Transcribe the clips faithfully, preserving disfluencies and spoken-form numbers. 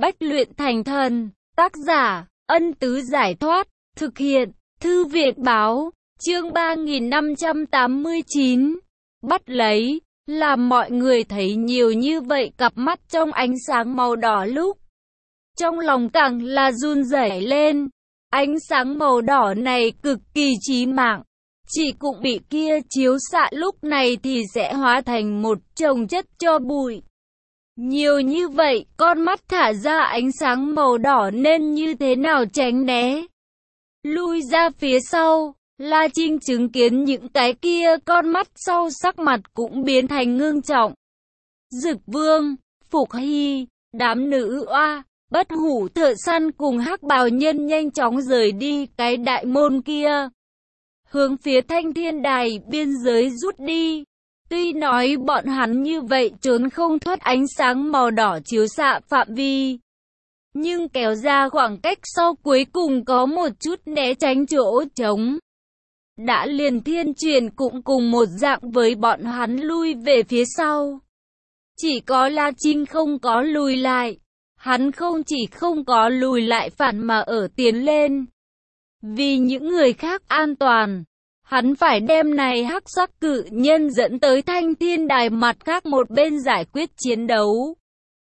Bách luyện thành thần. Tác giả, Ân Tứ Giải Thoát. Thực hiện, Thư viện báo. Chương ba nghìn năm trăm tám mươi chín. Bắt lấy. Làm mọi người thấy nhiều như vậy cặp mắt trong ánh sáng màu đỏ lúc. Trong lòng càng là run rẩy lên. Ánh sáng màu đỏ này cực kỳ chí mạng. Chỉ cũng bị kia chiếu xạ lúc này thì sẽ hóa thành một chồng chất tro bụi. Nhiều như vậy, con mắt thả ra ánh sáng màu đỏ nên như thế nào tránh né. Lui ra phía sau, La Trinh chứng kiến những cái kia con mắt sau sắc mặt cũng biến thành ngưng trọng. Dực Vương, Phục Hy, đám nữ oa, Bất Hủ thợ săn cùng hắc bào nhân nhanh chóng rời đi cái đại môn kia. Hướng phía Thanh Thiên Đài biên giới rút đi. Tuy nói bọn hắn như vậy trốn không thoát ánh sáng màu đỏ chiếu xạ phạm vi. Nhưng kéo ra khoảng cách sau cuối cùng có một chút né tránh chỗ trống. Đã liền thiên truyền cũng cùng một dạng với bọn hắn lui về phía sau. Chỉ có La Trinh không có lùi lại. Hắn không chỉ không có lùi lại phản mà ở tiến lên. Vì những người khác an toàn, hắn phải đem này hắc sắc cự nhân dẫn tới Thanh Thiên Đài mặt khác một bên giải quyết chiến đấu.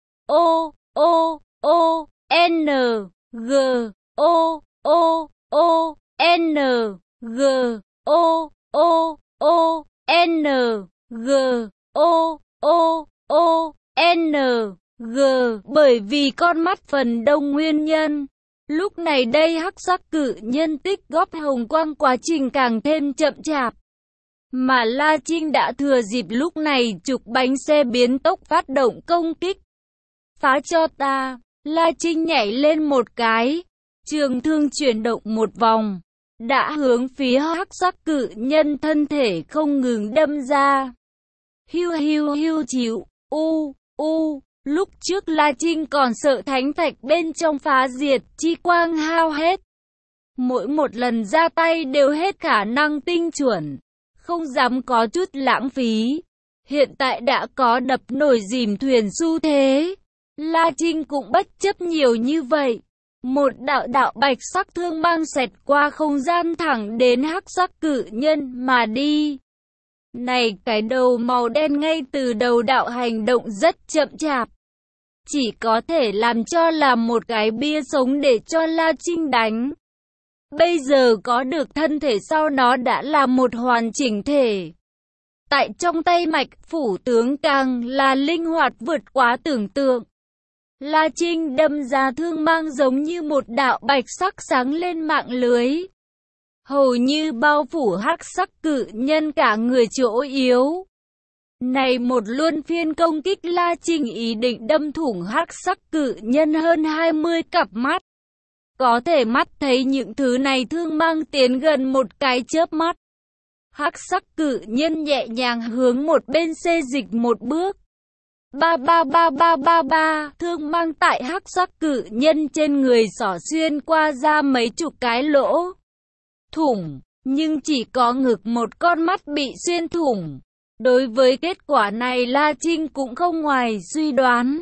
O, O, O, N, G, O, O, O, N, G, O, O, O, N, G, O, O, O, N, G. Bởi vì con mắt phần đông nguyên nhân, lúc này đây hắc sắc cự nhân tích góp hồng quang quá trình càng thêm chậm chạp. Mà La Trinh đã thừa dịp lúc này trục bánh xe biến tốc phát động công kích. Phá cho ta! La Trinh nhảy lên một cái, trường thương chuyển động một vòng, đã hướng phía hắc sắc cự nhân thân thể không ngừng đâm ra. Hiu hiu hiu chịu, u, u. Lúc trước La Trinh còn sợ thánh thạch bên trong phá diệt, chi quang hao hết. Mỗi một lần ra tay đều hết khả năng tinh chuẩn, không dám có chút lãng phí. Hiện tại đã có đập nổi dìm thuyền xu thế. La Trinh cũng bất chấp nhiều như vậy. Một đạo đạo bạch sắc thương mang xẹt qua không gian thẳng đến hắc sắc cự nhân mà đi. Này cái đầu màu đen ngay từ đầu đạo hành động rất chậm chạp. Chỉ có thể làm cho là một cái bia sống để cho La Trinh đánh. Bây giờ có được thân thể sau nó đã là một hoàn chỉnh thể. Tại trong tay mạch phủ tướng càng là linh hoạt vượt quá tưởng tượng. La Trinh đâm ra thương mang giống như một đạo bạch sắc sáng lên mạng lưới. Hầu như bao phủ hắc sắc cự nhân cả người chỗ yếu. Này một luân phiên công kích La Trinh ý định đâm thủng hắc sắc cự nhân hơn hai mươi cặp mắt. Có thể mắt thấy những thứ này thương mang tiến gần một cái chớp mắt. Hắc sắc cự nhân nhẹ nhàng hướng một bên xê dịch một bước. Ba ba ba ba ba ba, thương mang tại hắc sắc cự nhân trên người xỏ xuyên qua ra mấy chục cái lỗ. Thủng, nhưng chỉ có ngực một con mắt bị xuyên thủng. Đối với kết quả này La Trinh cũng không ngoài suy đoán.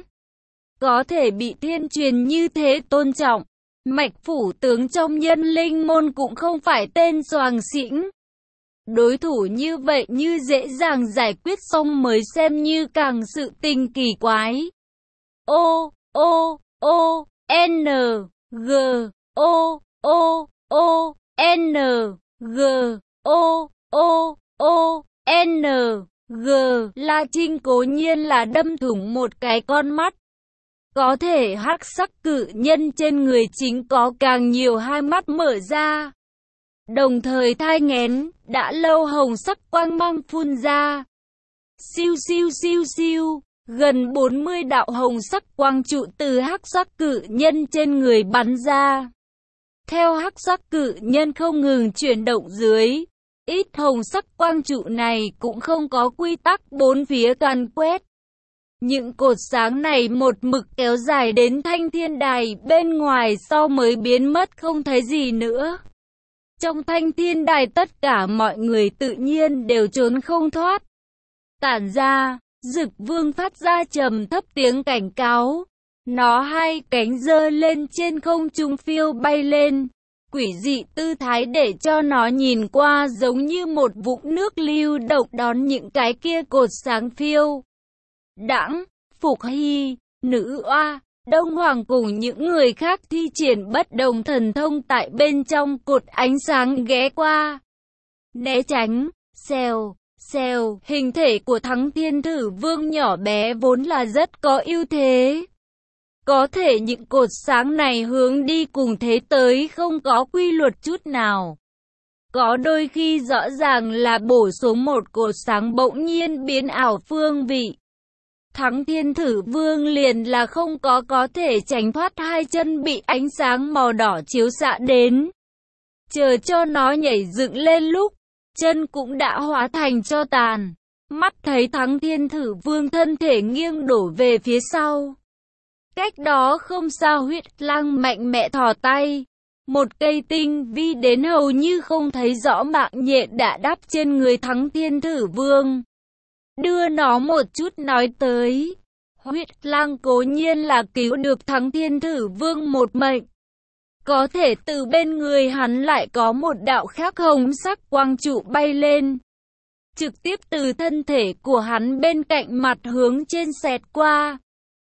Có thể bị thiên truyền như thế tôn trọng. Mạch phủ tướng trong nhân linh môn cũng không phải tên soàng xĩnh. Đối thủ như vậy như dễ dàng giải quyết xong mới xem như càng sự tình kỳ quái. O, O, O, N, G, O, O, O, N, G, O, O, O, N, G. La Trinh cố nhiên là đâm thủng một cái con mắt. Có thể hắc sắc cự nhân trên người chính có càng nhiều hai mắt mở ra. Đồng thời thai nghén, đã lâu hồng sắc quang mang phun ra. Siêu siêu siêu siêu, gần bốn mươi đạo hồng sắc quang trụ từ hắc sắc cự nhân trên người bắn ra. Theo hắc sắc cự nhân không ngừng chuyển động dưới, ít hồng sắc quang trụ này cũng không có quy tắc bốn phía toàn quét. Những cột sáng này một mực kéo dài đến Thanh Thiên Đài bên ngoài sau mới biến mất không thấy gì nữa. Trong Thanh Thiên Đài tất cả mọi người tự nhiên đều trốn không thoát. Tản ra, Dực Vương phát ra trầm thấp tiếng cảnh cáo. Nó hai cánh giơ lên trên không trung phiêu bay lên. Quỷ dị tư thái để cho nó nhìn qua giống như một vũng nước lưu động đón những cái kia cột sáng phiêu đãng. Phục Hy, nữ oa, Đông Hoàng cùng những người khác thi triển bất đồng thần thông tại bên trong cột ánh sáng ghé qua, né tránh. Xèo, xèo, hình thể của Thắng Thiên Thử Vương nhỏ bé vốn là rất có ưu thế. Có thể những cột sáng này hướng đi cùng thế tới không có quy luật chút nào. Có đôi khi rõ ràng là bổ xuống một cột sáng bỗng nhiên biến ảo phương vị. Thắng Thiên Thử Vương liền là không có có thể tránh thoát, hai chân bị ánh sáng màu đỏ chiếu xạ đến. Chờ cho nó nhảy dựng lên lúc, chân cũng đã hóa thành tro tàn. Mắt thấy Thắng Thiên Thử Vương thân thể nghiêng đổ về phía sau. Cách đó không xa Huyết Lang mạnh mẽ thò tay. Một cây tinh vi đến hầu như không thấy rõ mạng nhện đã đắp trên người Thắng Thiên Thử Vương. Đưa nó một chút nói tới. Huyết Lang cố nhiên là cứu được Thắng Thiên Thử Vương một mệnh. Có thể từ bên người hắn lại có một đạo khác hồng sắc quang trụ bay lên. Trực tiếp từ thân thể của hắn bên cạnh mặt hướng trên xẹt qua.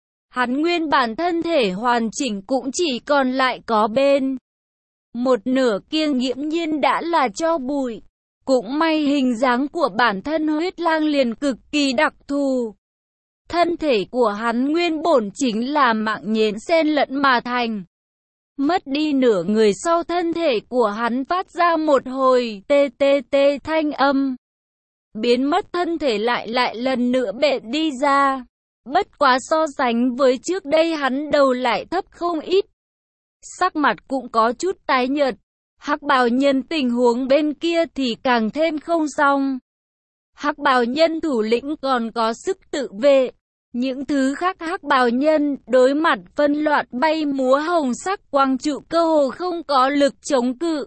Hắn nguyên bản thân thể hoàn chỉnh cũng chỉ còn lại có bên một nửa kia nghiễm nhiên đã là tro bụi. Cũng may hình dáng của bản thân Huyết Lang liền cực kỳ đặc thù. Thân thể của hắn nguyên bổn chính là mạng nhện xen lẫn mà thành. Mất đi nửa người sau, thân thể của hắn phát ra một hồi tê tê tê thanh âm. Biến mất thân thể lại lại lần nữa bệ đi ra. Bất quá so sánh với trước đây hắn đầu lại thấp không ít. Sắc mặt cũng có chút tái nhợt. Hắc bào nhân tình huống bên kia thì càng thêm không xong. Hắc bào nhân thủ lĩnh còn có sức tự vệ. Những thứ khác hắc bào nhân đối mặt phân loạn bay múa hồng sắc quang trụ cơ hồ không có lực chống cự.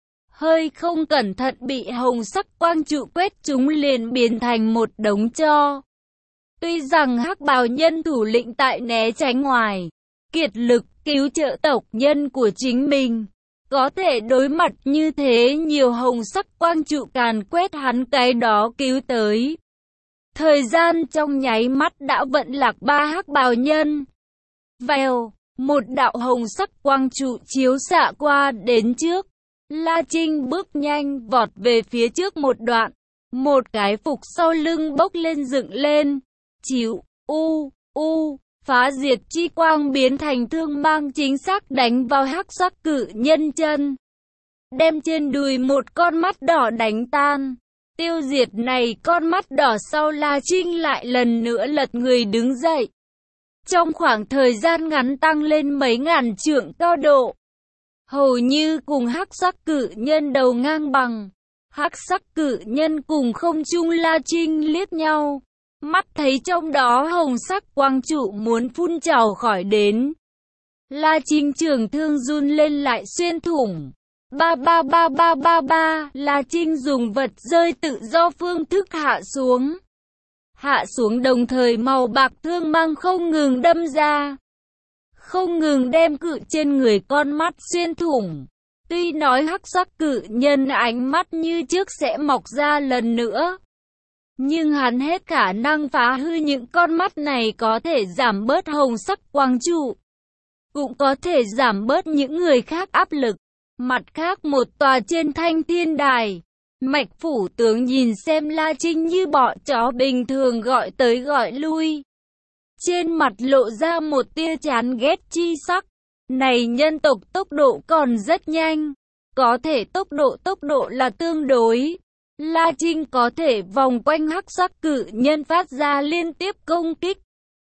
Hơi không cẩn thận bị hồng sắc quang trụ quét chúng liền biến thành một đống tro. Tuy rằng hắc bào nhân thủ lĩnh tại né tránh ngoài kiệt lực cứu trợ tộc nhân của chính mình, có thể đối mặt như thế nhiều hồng sắc quang trụ càn quét hắn cái đó cứu tới. Thời gian trong nháy mắt đã vận lạc ba hắc bào nhân. Vèo, một đạo hồng sắc quang trụ chiếu xạ qua đến trước. La Trinh bước nhanh vọt về phía trước một đoạn. Một cái phục sau lưng bốc lên dựng lên. Chíu, u, u, phá diệt chi quang biến thành thương mang chính xác đánh vào hắc sắc cự nhân chân. Đem trên đùi một con mắt đỏ đánh tan. Tiêu diệt này con mắt đỏ sau, La Trinh lại lần nữa lật người đứng dậy. Trong khoảng thời gian ngắn tăng lên mấy ngàn trượng cao độ. Hầu như cùng hắc sắc cự nhân đầu ngang bằng. Hắc sắc cự nhân cùng không trung La Trinh liếc nhau. Mắt thấy trong đó hồng sắc quang trụ muốn phun trào khỏi đến. La Trinh trường thương run lên lại xuyên thủng. Ba ba ba ba ba ba, La Trinh dùng vật rơi tự do phương thức hạ xuống. Hạ xuống đồng thời màu bạc thương mang không ngừng đâm ra. Không ngừng đem cự trên người con mắt xuyên thủng. Tuy nói hắc sắc cự nhân ánh mắt như trước sẽ mọc ra lần nữa. Nhưng hắn hết khả năng phá hư những con mắt này, có thể giảm bớt hồng sắc quang trụ. Cũng có thể giảm bớt những người khác áp lực. Mặt khác một tòa trên thanh thiên đài, Mạch phủ tướng nhìn xem La Trinh như bọ chó bình thường gọi tới gọi lui. Trên mặt lộ ra một tia chán ghét chi sắc. Này nhân tộc tốc độ còn rất nhanh. Có thể tốc độ tốc độ là tương đối. La Trinh có thể vòng quanh hắc sắc cự nhân phát ra liên tiếp công kích.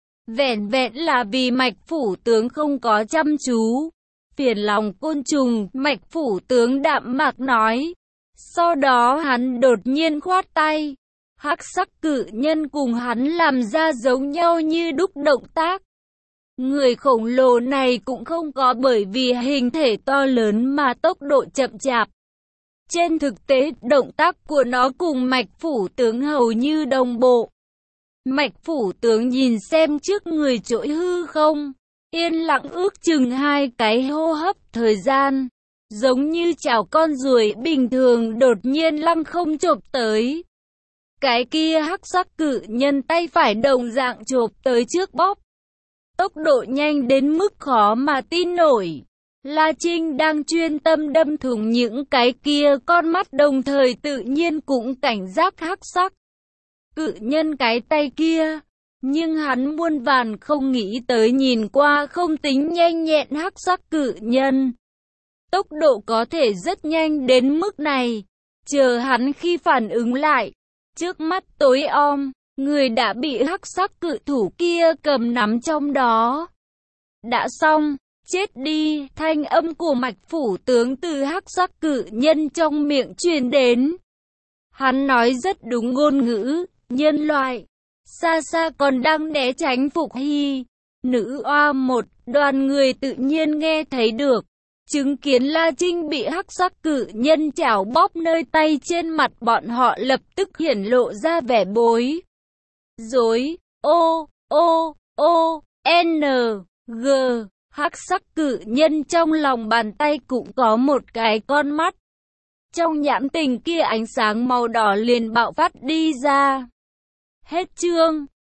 Vẻn vẹn là vì Mạch phủ tướng không có chăm chú. Phiền lòng côn trùng, Mạch phủ tướng đạm mạc nói. Sau đó hắn đột nhiên khoát tay. Hắc sắc cự nhân cùng hắn làm ra giống nhau như đúc động tác. Người khổng lồ này cũng không có bởi vì hình thể to lớn mà tốc độ chậm chạp. Trên thực tế, động tác của nó cùng Mạch phủ tướng hầu như đồng bộ. Mạch phủ tướng nhìn xem trước người trỗi hư không. Yên lặng ước chừng hai cái hô hấp thời gian, giống như chảo con ruồi bình thường đột nhiên lăng không chộp tới. Cái kia hắc sắc cự nhân tay phải đồng dạng chộp tới trước bóp. Tốc độ nhanh đến mức khó mà tin nổi. La Trinh đang chuyên tâm đâm thủng những cái kia con mắt, đồng thời tự nhiên cũng cảnh giác hắc sắc cự nhân cái tay kia. Nhưng hắn muôn vàn không nghĩ tới nhìn qua không tính nhanh nhẹn hắc sắc cự nhân. Tốc độ có thể rất nhanh đến mức này. Chờ hắn khi phản ứng lại, trước mắt tối om, người đã bị hắc sắc cự thủ kia cầm nắm trong đó. Đã xong, chết đi, thanh âm của Mạch phủ tướng từ hắc sắc cự nhân trong miệng truyền đến. Hắn nói rất đúng ngôn ngữ, nhân loại. Xa xa còn đang né tránh Phục Hy. Nữ oa một đoàn người tự nhiên nghe thấy được. Chứng kiến La Trinh bị hắc sắc cự nhân chảo bóp nơi tay, trên mặt bọn họ lập tức hiển lộ ra vẻ bối rối. Ô, ô, ô, N, G. Hắc sắc cự nhân trong lòng bàn tay cũng có một cái con mắt. Trong nhãn tình kia ánh sáng màu đỏ liền bạo phát đi ra. Hết chương.